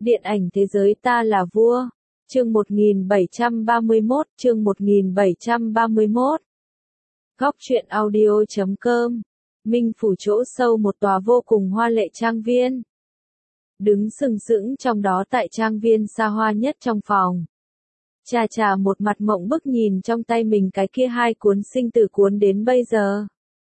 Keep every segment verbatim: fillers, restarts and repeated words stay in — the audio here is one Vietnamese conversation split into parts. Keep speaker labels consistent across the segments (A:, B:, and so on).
A: Điện ảnh thế giới ta là vua. Chương một nghìn bảy trăm ba mươi mốt, chương một nghìn bảy trăm ba mươi mốt. Góc truyện audio chấm com. Minh phủ chỗ sâu một tòa vô cùng hoa lệ trang viên. Đứng sừng sững trong đó tại trang viên xa hoa nhất trong phòng. Trà trà một mặt mộng bức nhìn trong tay mình cái kia hai cuốn sinh tử cuốn đến bây giờ.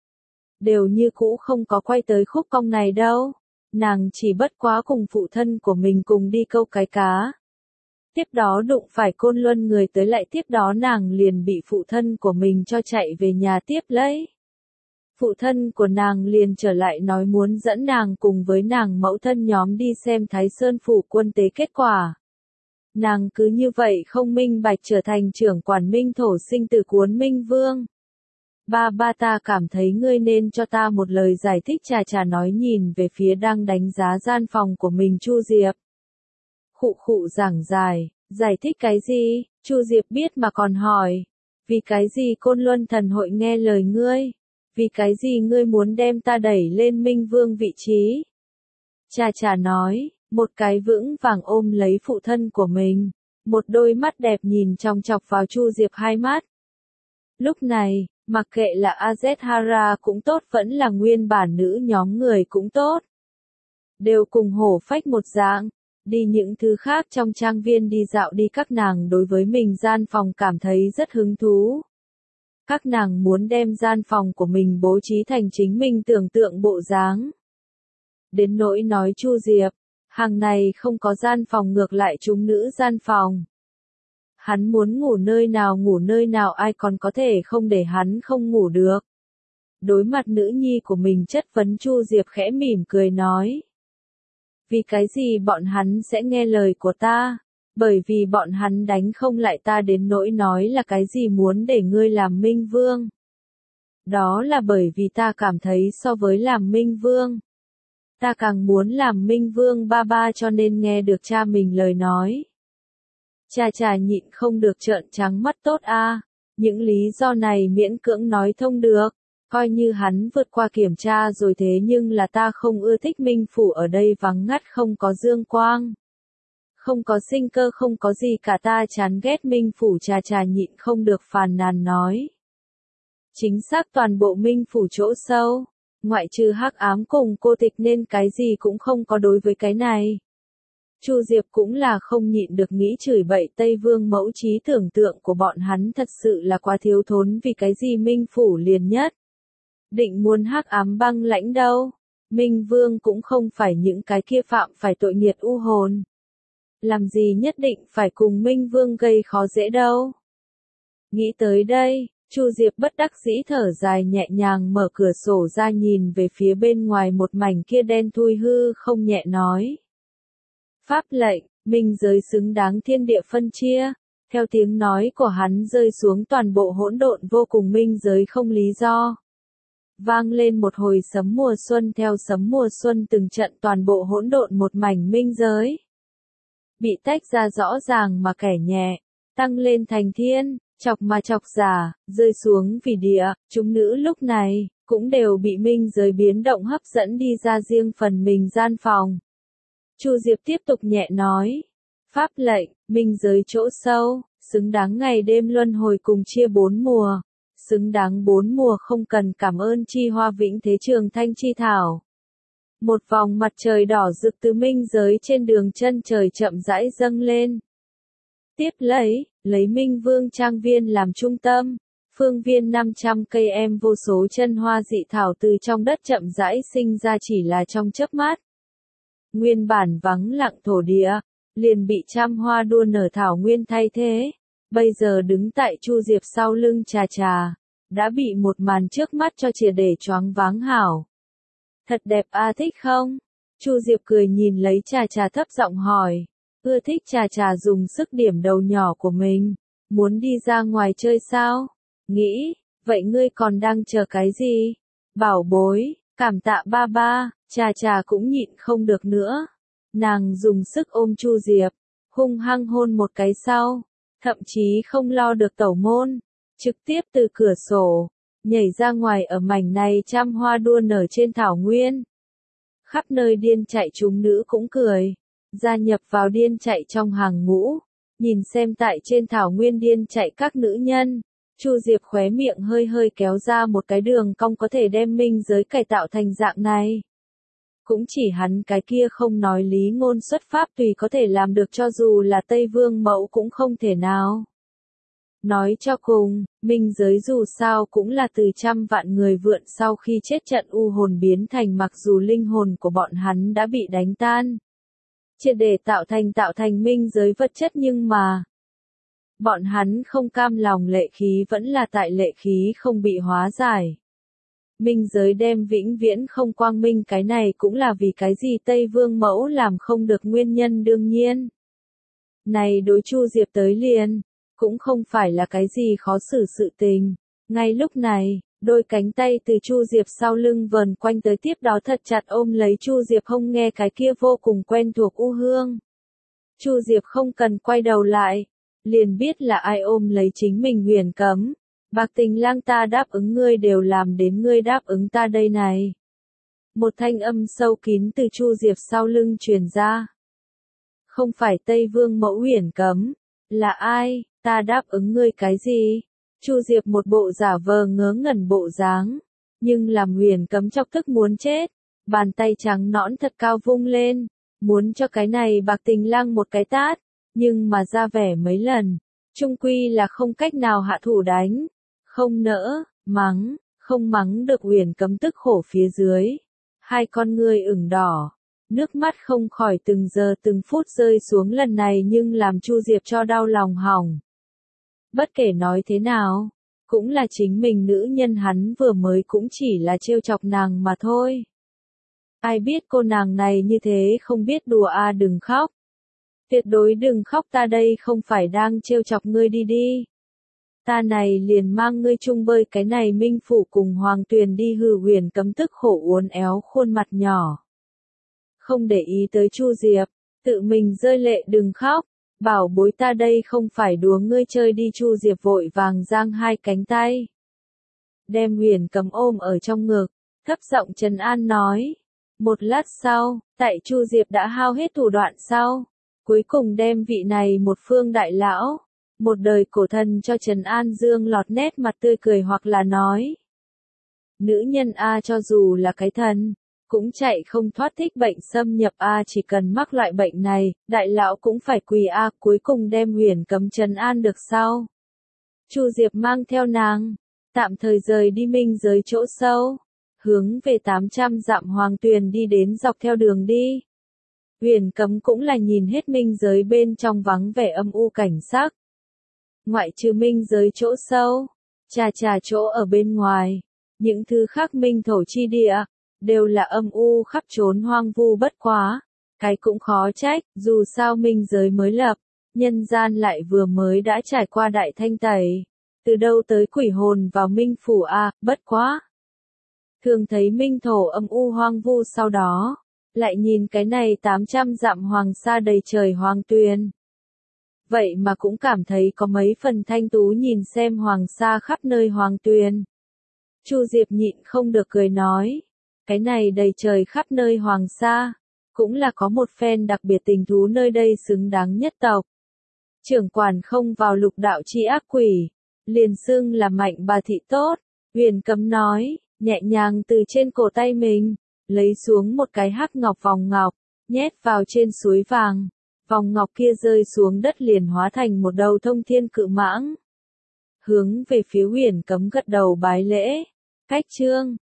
A: Đều như cũ không có quay tới khúc cong này đâu. Nàng chỉ bất quá cùng phụ thân của mình cùng đi câu cái cá. Tiếp đó đụng phải Côn Luân người tới, lại tiếp đó nàng liền bị phụ thân của mình cho chạy về nhà tiếp lấy. Phụ thân của nàng liền trở lại nói muốn dẫn nàng cùng với nàng mẫu thân nhóm đi xem Thái Sơn phủ quân tế kết quả. Nàng cứ như vậy không minh bạch trở thành trưởng quản Minh thổ sinh tử cuốn Minh Vương. Ba ba ta cảm thấy ngươi nên cho ta một lời giải thích. Trà trà nói nhìn về phía đang đánh giá gian phòng của mình Chu Diệp. Khụ khụ giảng giải, giải thích cái gì? Chu Diệp biết mà còn hỏi. Vì cái gì Côn Luân thần hội nghe lời ngươi? Vì cái gì ngươi muốn đem ta đẩy lên Minh Vương vị trí? Trà trà nói, một cái vững vàng ôm lấy phụ thân của mình. Một đôi mắt đẹp nhìn chòng chọc vào Chu Diệp hai mắt. Lúc này, mặc kệ là Azethara cũng tốt vẫn là nguyên bản nữ nhóm người cũng tốt. Đều cùng hổ phách một dạng, đi những thứ khác trong trang viên đi dạo đi, các nàng đối với mình gian phòng cảm thấy rất hứng thú. Các nàng muốn đem gian phòng của mình bố trí thành chính mình tưởng tượng bộ dáng. Đến nỗi nói Chu Diệp, hàng này không có gian phòng, ngược lại chúng nữ gian phòng. Hắn muốn ngủ nơi nào ngủ nơi nào, ai còn có thể không để hắn không ngủ được. Đối mặt nữ nhi của mình chất vấn, Chu Diệp khẽ mỉm cười nói. Vì cái gì bọn hắn sẽ nghe lời của ta? Bởi vì bọn hắn đánh không lại ta, đến nỗi nói là cái gì muốn để ngươi làm Minh Vương. Đó là bởi vì ta cảm thấy so với làm Minh Vương, ta càng muốn làm Minh Vương ba ba, cho nên nghe được cha mình lời nói. Trà trà nhịn không được trợn trắng mắt. Tốt a, những lý do này miễn cưỡng nói thông được, coi như hắn vượt qua kiểm tra rồi, thế nhưng là ta không ưa thích Minh phủ ở đây vắng ngắt, không có dương quang, không có sinh cơ, không có gì cả, ta chán ghét Minh phủ. Trà trà nhịn không được phàn nàn nói. Chính xác, toàn bộ Minh phủ chỗ sâu, ngoại trừ hắc ám cùng cô tịch nên cái gì cũng không có. Đối với cái này, Chu Diệp cũng là không nhịn được nghĩ chửi bậy Tây Vương mẫu. Trí tưởng tượng của bọn hắn thật sự là quá thiếu thốn. Vì cái gì Minh phủ liền nhất định muốn hắc ám băng lãnh đâu? Minh Vương cũng không phải những cái kia phạm phải tội nghiệt u hồn. Làm gì nhất định phải cùng Minh Vương gây khó dễ đâu? Nghĩ tới đây, Chu Diệp bất đắc dĩ thở dài, nhẹ nhàng mở cửa sổ ra nhìn về phía bên ngoài một mảnh kia đen thui hư không, nhẹ nói. Pháp lệnh, minh giới xứng đáng thiên địa phân chia. Theo tiếng nói của hắn rơi xuống, toàn bộ hỗn độn vô cùng minh giới không lý do. Vang lên một hồi sấm mùa xuân, theo sấm mùa xuân từng trận, toàn bộ hỗn độn một mảnh minh giới bị tách ra rõ ràng mà kẻ nhẹ, tăng lên thành thiên, chọc mà chọc giả, rơi xuống vì địa. Chúng nữ lúc này cũng đều bị minh giới biến động hấp dẫn đi ra riêng phần mình gian phòng. Chu Diệp tiếp tục nhẹ nói. Pháp lệnh, minh giới chỗ sâu, xứng đáng ngày đêm luân hồi cùng chia bốn mùa. Xứng đáng bốn mùa không cần cảm ơn chi hoa vĩnh thế trường thanh chi thảo. Một vòng mặt trời đỏ rực từ minh giới trên đường chân trời chậm rãi dâng lên. Tiếp lấy, lấy Minh Vương trang viên làm trung tâm, phương viên năm trăm cây em vô số chân hoa dị thảo từ trong đất chậm rãi sinh ra, chỉ là trong chớp mắt. Nguyên bản vắng lặng thổ địa, liền bị trăm hoa đua nở thảo nguyên thay thế. Bây giờ đứng tại Chu Diệp sau lưng Trà trà, đã bị một màn trước mắt cho triệt để choáng váng hảo. Thật đẹp a, thích không? Chu Diệp cười nhìn lấy Trà trà thấp giọng hỏi. Ưa thích. Trà trà dùng sức điểm đầu nhỏ của mình. Muốn đi ra ngoài chơi sao? Nghĩ, vậy ngươi còn đang chờ cái gì? Bảo bối, cảm tạ ba ba. Trà trà cũng nhịn không được nữa. Nàng dùng sức ôm Chu Diệp, hung hăng hôn một cái sau, thậm chí không lo được tẩu môn, trực tiếp từ cửa sổ nhảy ra ngoài ở mảnh này trăm hoa đua nở trên thảo nguyên. Khắp nơi điên chạy, chúng nữ cũng cười. gia nhập vào điên chạy trong hàng ngũ, nhìn xem tại trên thảo nguyên điên chạy các nữ nhân. Chu Diệp khóe miệng hơi hơi kéo ra một cái đường cong có thể đem minh giới cải tạo thành dạng này. Cũng chỉ hắn cái kia không nói lý ngôn xuất pháp tùy có thể làm được, cho dù là Tây Vương mẫu cũng không thể nào. Nói cho cùng, minh giới dù sao cũng là từ trăm vạn người vượn sau khi chết trận u hồn biến thành, mặc dù linh hồn của bọn hắn đã bị đánh tan, triệt để tạo thành tạo thành minh giới vật chất, nhưng mà bọn hắn không cam lòng lệ khí vẫn là tại lệ khí không bị hóa giải. Minh giới đem vĩnh viễn không quang minh, cái này cũng là vì cái gì Tây Vương mẫu làm không được nguyên nhân đương nhiên. Này đối Chu Diệp tới liền, cũng không phải là cái gì khó xử sự tình. Ngay lúc này, đôi cánh tay từ Chu Diệp sau lưng vờn quanh tới, tiếp đó thật chặt ôm lấy Chu Diệp hông, nghe cái kia vô cùng quen thuộc u hương. Chu Diệp không cần quay đầu lại, liền biết là ai ôm lấy chính mình. Huyền Cấm, Bạc Tình Lang, ta đáp ứng ngươi đều làm đến, ngươi đáp ứng ta đây này. Một thanh âm sâu kín từ Chu Diệp sau lưng truyền ra. Không phải Tây Vương mẫu Huyền Cấm, là ai, ta đáp ứng ngươi cái gì? Chu Diệp một bộ giả vờ ngớ ngẩn bộ dáng, nhưng làm Huyền Cấm chọc tức muốn chết, bàn tay trắng nõn thật cao vung lên, muốn cho cái này Bạc Tình Lang một cái tát, nhưng mà ra vẻ mấy lần, chung quy là không cách nào hạ thủ đánh, không nỡ, mắng, không mắng được. Huyền Cấm tức khổ phía dưới, hai con ngươi ửng đỏ, nước mắt không khỏi từng giờ từng phút rơi xuống, lần này nhưng làm Chu Diệp cho đau lòng hỏng. Bất kể nói thế nào, cũng là chính mình nữ nhân, hắn vừa mới cũng chỉ là trêu chọc nàng mà thôi. Ai biết cô nàng này như thế không biết đùa à, đừng khóc. Tuyệt đối đừng khóc, ta đây không phải đang trêu chọc ngươi, đi đi. Ta này liền mang ngươi chung bơi cái này minh phủ cùng Hoàng Tuyền đi. Hừ. Huyền Cấm tức khổ uốn éo khuôn mặt nhỏ, không để ý tới Chu Diệp, tự mình rơi lệ. Đừng khóc, bảo bối, ta đây không phải đùa ngươi chơi đi. Chu Diệp vội vàng giang hai cánh tay, đem Huyền Cấm ôm ở trong ngực, thấp giọng trấn an nói. Một lát sau, tại Chu Diệp đã hao hết thủ đoạn sau, cuối cùng đem vị này một phương đại lão, một đời cổ thần cho trấn an dương lọt nét mặt tươi cười, hoặc là nói, nữ nhân a cho dù là cái thần, cũng chạy không thoát thích bệnh xâm nhập a, chỉ cần mắc loại bệnh này, đại lão cũng phải quỳ a. Cuối cùng đem Huyền Cấm trấn an được sau, Chu Diệp mang theo nàng, tạm thời rời đi minh giới chỗ sâu, hướng về tám trăm dặm Hoàng Tuyền đi đến. Dọc theo đường đi, Huyền Cấm cũng là nhìn hết minh giới bên trong vắng vẻ âm u cảnh sắc. Ngoại trừ minh giới chỗ sâu, trà trà chỗ ở bên ngoài, những thứ khác minh thổ chi địa, đều là âm u khắp trốn hoang vu. Bất quá, cái cũng khó trách, dù sao minh giới mới lập, nhân gian lại vừa mới đã trải qua đại thanh tẩy, từ đâu tới quỷ hồn vào minh phủ a. À, bất quá, thường thấy minh thổ âm u hoang vu, sau đó lại nhìn cái này tám trăm dặm hoàng sa đầy trời Hoàng Tuyền, vậy mà cũng cảm thấy có mấy phần thanh tú. Nhìn xem hoàng sa khắp nơi Hoàng Tuyền, Chu Diệp nhịn không được cười nói, cái này đầy trời khắp nơi hoàng sa, cũng là có một phen đặc biệt tình thú, nơi đây xứng đáng nhất tộc. Trưởng quản không vào lục đạo chi ác quỷ, liền xưng là mạnh bà thị tốt. Huyền Cấm nói, nhẹ nhàng từ trên cổ tay mình lấy xuống một cái hắc ngọc vòng ngọc, nhét vào trên suối vàng. Vòng ngọc kia rơi xuống đất liền hóa thành một đầu thông thiên cự mãng, hướng về phía Huyền Cấm gật đầu bái lễ. Cách chương